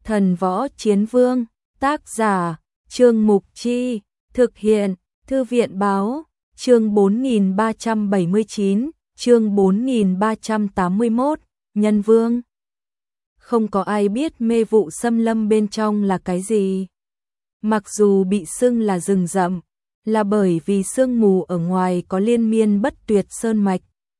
Thần Võ Chiến Vương, tác giả, Trương Mục Chi, thực hiện, Thư viện Báo, chương 4379, chương 4381, Nhân Vương. Không có ai biết mê vụ xâm lâm bên trong là cái gì. Mặc dù bị xưng là rừng rậm, là bởi vì sương mù ở ngoài có liên miên bất tuyệt sơn mạch.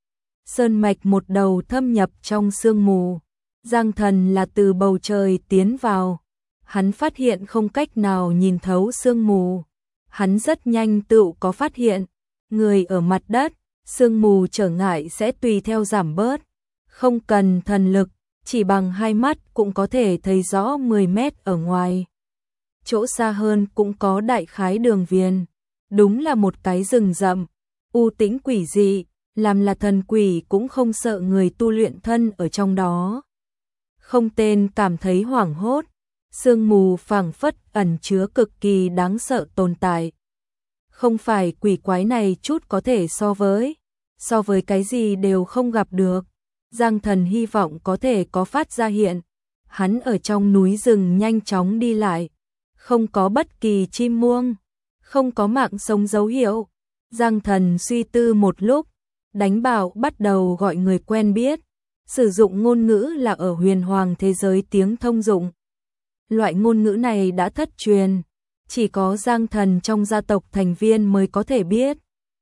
Sơn mạch một đầu thâm nhập trong sương mù. Giang Thần là từ bầu trời tiến vào. Hắn phát hiện không cách nào nhìn thấu sương mù. Hắn rất nhanh tự có phát hiện. Người ở mặt đất, sương mù trở ngại sẽ tùy theo giảm bớt. Không cần thần lực, chỉ bằng hai mắt cũng có thể thấy rõ 10 mét ở ngoài. Chỗ xa hơn cũng có đại khái đường viền. Đúng là một cái rừng rậm, u tĩnh quỷ dị, làm là thần quỷ cũng không sợ người tu luyện thân ở trong đó. Không tên cảm thấy hoảng hốt, sương mù phảng phất ẩn chứa cực kỳ đáng sợ tồn tại. Không phải quỷ quái này chút có thể so với cái gì đều không gặp được. Giang Thần hy vọng có thể có phát ra hiện. Hắn ở trong núi rừng nhanh chóng đi lại, không có bất kỳ chim muông, không có mạng sống dấu hiệu. Giang Thần suy tư một lúc, đánh bảo bắt đầu gọi người quen biết, sử dụng ngôn ngữ là ở huyền hoàng thế giới tiếng thông dụng. Loại ngôn ngữ này đã thất truyền, chỉ có Giang Thần trong gia tộc thành viên mới có thể biết.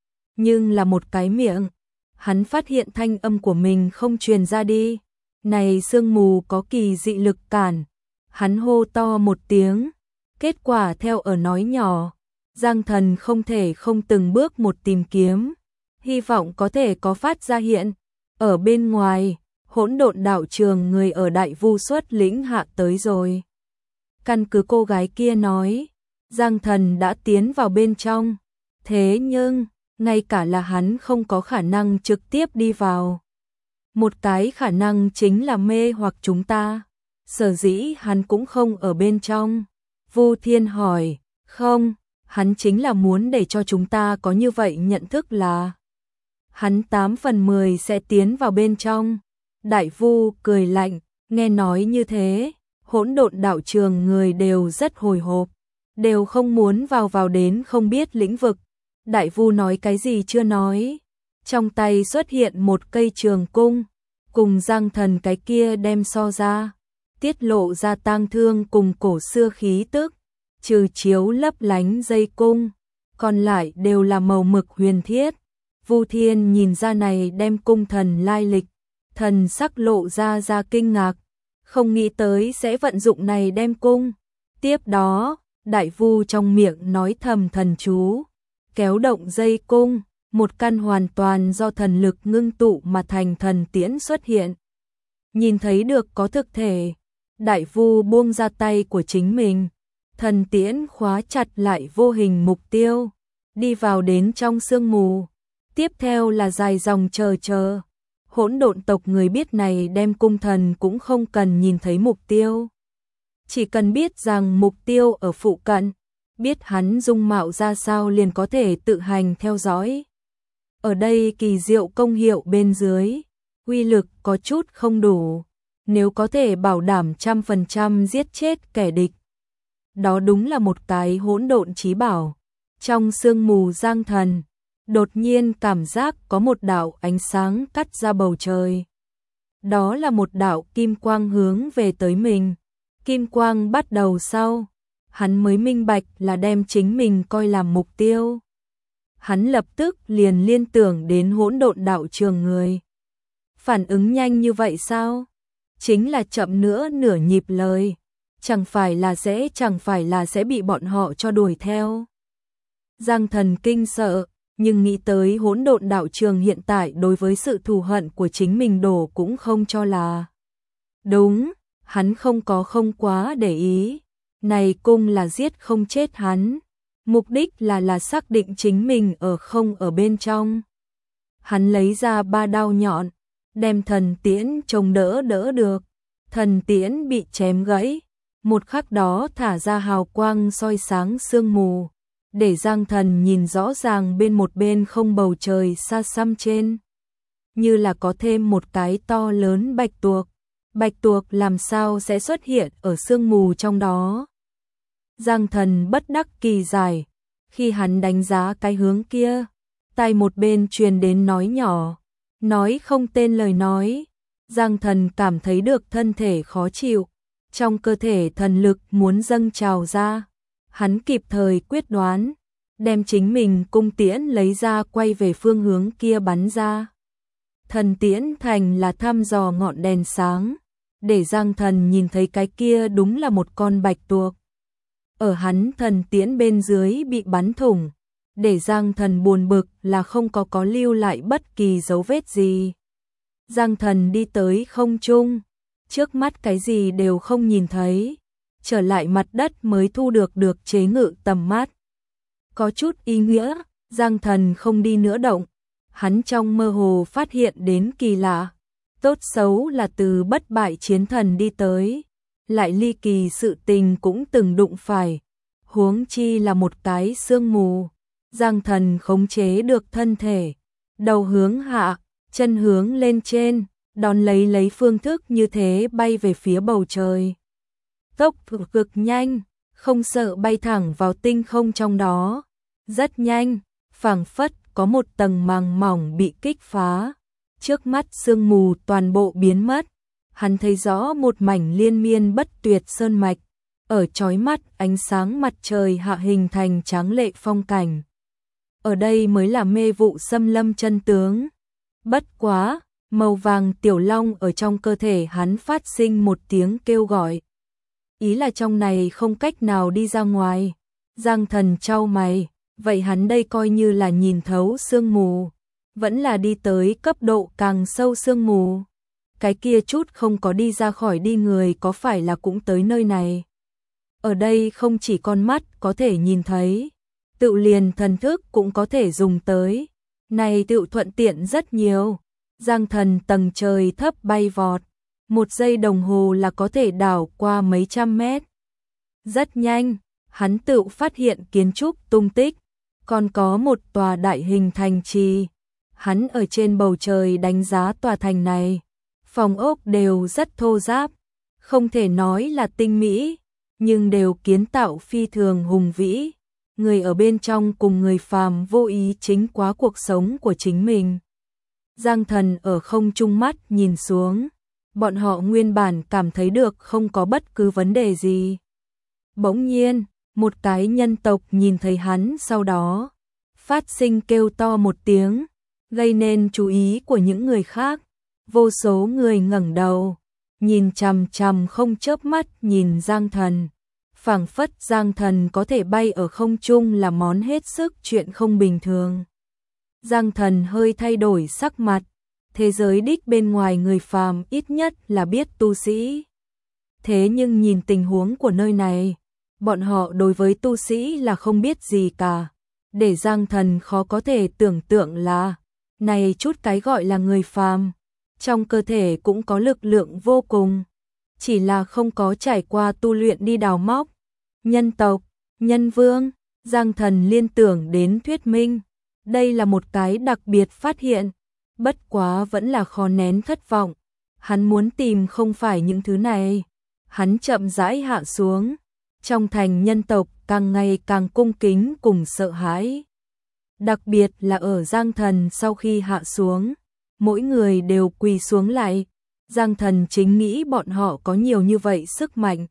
Nhưng là một cái miệng, hắn phát hiện thanh âm của mình không truyền ra đi. Này sương mù có kỳ dị lực cản. Hắn hô to một tiếng, kết quả theo ở nói nhỏ. Giang Thần không thể không từng bước một tìm kiếm, hy vọng có thể có phát ra hiện. Ở bên ngoài, Hỗn Độn đạo trường người ở Đại Vu xuất lĩnh hạ tới rồi. Căn cứ cô gái kia nói, Giang Thần đã tiến vào bên trong, thế nhưng ngay cả là hắn không có khả năng trực tiếp đi vào. Một cái khả năng chính là mê hoặc chúng ta. Sở dĩ hắn cũng không ở bên trong. Vu Thiên hỏi, không, hắn chính là muốn để cho chúng ta có như vậy nhận thức là hắn 8 phần 10 sẽ tiến vào bên trong. Đại Vu cười lạnh, nghe nói như thế, Hỗn Độn đạo trường người đều rất hồi hộp, đều không muốn vào đến không biết lĩnh vực. Đại Vu nói cái gì chưa nói, trong tay xuất hiện một cây trường cung, cùng Giang Thần cái kia đem so ra, tiết lộ ra tang thương cùng cổ xưa khí tức, trừ chiếu lấp lánh dây cung, còn lại đều là màu mực huyền thiết. Vu Thiên nhìn ra này đem cung thần lai lịch, thần sắc lộ ra kinh ngạc, không nghĩ tới sẽ vận dụng này đem cung. Tiếp đó, Đại Vu trong miệng nói thầm thần chú, kéo động dây cung, một căn hoàn toàn do thần lực ngưng tụ mà thành thần tiễn xuất hiện. Nhìn thấy được có thực thể, Đại Vu buông ra tay của chính mình, thần tiễn khóa chặt lại vô hình mục tiêu, đi vào đến trong sương mù. Tiếp theo là dài dòng chờ. Hỗn Độn tộc người biết này đem cung thần cũng không cần nhìn thấy mục tiêu, chỉ cần biết rằng mục tiêu ở phụ cận, biết hắn dung mạo ra sao liền có thể tự hành theo dõi. Ở đây kỳ diệu công hiệu bên dưới, uy lực có chút không đủ, nếu có thể bảo đảm 100% giết chết kẻ địch. Đó đúng là một cái hỗn độn chí bảo. Trong sương mù Giang Thần, đột nhiên cảm giác có một đạo ánh sáng cắt ra bầu trời. Đó là một đạo kim quang hướng về tới mình. Kim quang bắt đầu sau, hắn mới minh bạch là đem chính mình coi làm mục tiêu. Hắn lập tức liền liên tưởng đến Hỗn Độn đạo trường người. Phản ứng nhanh như vậy sao? Chính là chậm nữa nửa nhịp lời, chẳng phải là sẽ bị bọn họ cho đuổi theo. Giang Thần kinh sợ, nhưng nghĩ tới Hỗn Độn đạo trường hiện tại đối với sự thù hận của chính mình đổ cũng không cho là đúng, hắn không quá để ý. Này cung là giết không chết hắn, mục đích là xác định chính mình không ở bên trong. Hắn lấy ra 3 đao nhọn, đem thần tiễn chống đỡ được. Thần tiễn bị chém gãy, một khắc đó thả ra hào quang soi sáng sương mù, để Giang Thần nhìn rõ ràng một bên không bầu trời xa xăm trên, như là có thêm một cái to lớn bạch tuộc. Bạch tuộc làm sao sẽ xuất hiện ở sương mù trong đó? Giang Thần bất đắc kỳ giải, khi hắn đánh giá cái hướng kia, tai một bên truyền đến nói nhỏ, nói không tên lời nói. Giang Thần cảm thấy được thân thể khó chịu, trong cơ thể thần lực muốn dâng trào ra. Hắn kịp thời quyết đoán, đem chính mình cung tiễn lấy ra quay về phương hướng kia bắn ra. Thần tiễn thành là thăm dò ngọn đèn sáng, để Giang Thần nhìn thấy cái kia đúng là một con bạch tuộc. Ở hắn thần tiễn bên dưới bị bắn thủng, để Giang Thần buồn bực là không có lưu lại bất kỳ dấu vết gì. Giang Thần đi tới không trung, trước mắt cái gì đều không nhìn thấy, trở lại mặt đất mới thu được chế ngự tầm mắt. Có chút ý nghĩa, Giang Thần không đi nữa động, hắn trong mơ hồ phát hiện đến kỳ lạ, tốt xấu là từ bất bại chiến thần đi tới, lại ly kỳ sự tình cũng từng đụng phải, huống chi là một cái sương mù. Giang Thần khống chế được thân thể, đầu hướng hạ, chân hướng lên trên, đón lấy phương thức như thế bay về phía bầu trời. Tốc độ cực nhanh, không sợ bay thẳng vào tinh không trong đó. Rất nhanh, phảng phất có một tầng màng mỏng bị kích phá. Trước mắt sương mù toàn bộ biến mất. Hắn thấy rõ một mảnh liên miên bất tuyệt sơn mạch. Ở chói mắt ánh sáng mặt trời hạ hình thành tráng lệ phong cảnh. Ở đây mới là mê vụ xâm lâm chân tướng. Bất quá, màu vàng tiểu long ở trong cơ thể hắn phát sinh một tiếng kêu gọi. Ý là trong này không cách nào đi ra ngoài. Giang Thần chau mày, vậy hắn đây coi như là nhìn thấu sương mù, vẫn là đi tới cấp độ càng sâu sương mù. Cái kia chút không có đi ra khỏi đi người có phải là cũng tới nơi này. Ở đây không chỉ con mắt có thể nhìn thấy, tự liền thần thức cũng có thể dùng tới. Này tự thuận tiện rất nhiều. Giang Thần tầng trời thấp bay vọt, 1 giây đồng hồ là có thể đảo qua mấy trăm mét. Rất nhanh, hắn tự phát hiện kiến trúc tung tích, còn có một tòa đại hình thành trì. Hắn ở trên bầu trời đánh giá tòa thành này, phòng ốc đều rất thô ráp, không thể nói là tinh mỹ, nhưng đều kiến tạo phi thường hùng vĩ. Người ở bên trong cùng người phàm vô ý chính quá cuộc sống của chính mình. Giang Thần ở không trung mắt nhìn xuống, bọn họ nguyên bản cảm thấy được không có bất cứ vấn đề gì. Bỗng nhiên, một cái nhân tộc nhìn thấy hắn sau đó, phát sinh kêu to một tiếng, gây nên chú ý của những người khác. Vô số người ngẩng đầu, nhìn chằm chằm không chớp mắt nhìn Giang Thần. Phảng phất Giang Thần có thể bay ở không trung là món hết sức chuyện không bình thường. Giang Thần hơi thay đổi sắc mặt, thế giới đích bên ngoài người phàm ít nhất là biết tu sĩ. Thế nhưng nhìn tình huống của nơi này, bọn họ đối với tu sĩ là không biết gì cả. Để Giang Thần khó có thể tưởng tượng là, này chút cái gọi là người phàm, trong cơ thể cũng có lực lượng vô cùng. Chỉ là không có trải qua tu luyện đi đào móc. Nhân tộc, nhân vương, Giang Thần liên tưởng đến thuyết minh. Đây là một cái đặc biệt phát hiện, bất quá vẫn là khó nén thất vọng. Hắn muốn tìm không phải những thứ này. Hắn chậm rãi hạ xuống, trong thành nhân tộc càng ngày càng cung kính cùng sợ hãi. Đặc biệt là ở Giang Thần sau khi hạ xuống, mỗi người đều quỳ xuống lại. Giang Thần chính nghĩ bọn họ có nhiều như vậy sức mạnh,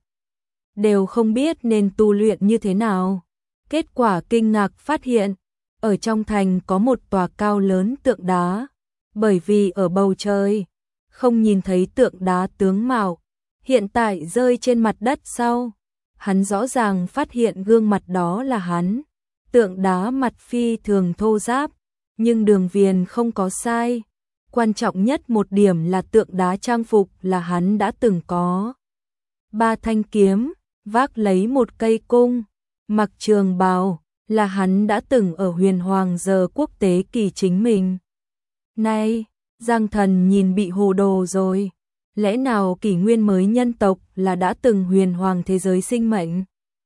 đều không biết nên tu luyện như thế nào. Kết quả kinh ngạc phát hiện, ở trong thành có một tòa cao lớn tượng đá, bởi vì ở bầu trời, không nhìn thấy tượng đá tướng mạo, hiện tại rơi trên mặt đất sau. Hắn rõ ràng phát hiện gương mặt đó là hắn, tượng đá mặt phi thường thô ráp, nhưng đường viền không có sai. Quan trọng nhất một điểm là tượng đá trang phục là hắn đã từng có. 3 thanh kiếm, vác lấy một cây cung, mặc trường bào, là hắn đã từng ở Huyền Hoàng giờ quốc tế kỳ chính mình. Này, Giang Thần nhìn bị hồ đồ rồi. Lẽ nào kỷ nguyên mới nhân tộc là đã từng huyền hoàng thế giới sinh mệnh?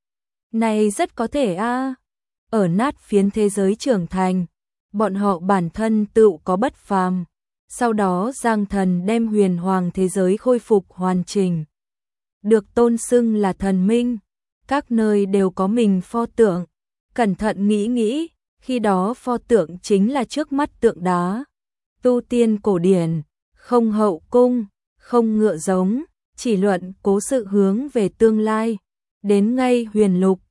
Này rất có thể a. Ở nát phiến thế giới trưởng thành, bọn họ bản thân tự có bất phàm. Sau đó Giang Thần đem huyền hoàng thế giới khôi phục hoàn chỉnh. Được tôn xưng là thần minh, các nơi đều có mình pho tượng. Cẩn thận nghĩ nghĩ, khi đó pho tượng chính là trước mắt tượng đá. Tu tiên cổ điển, không hậu cung, không ngựa giống, chỉ luận cố sự hướng về tương lai. Đến ngay huyền lục,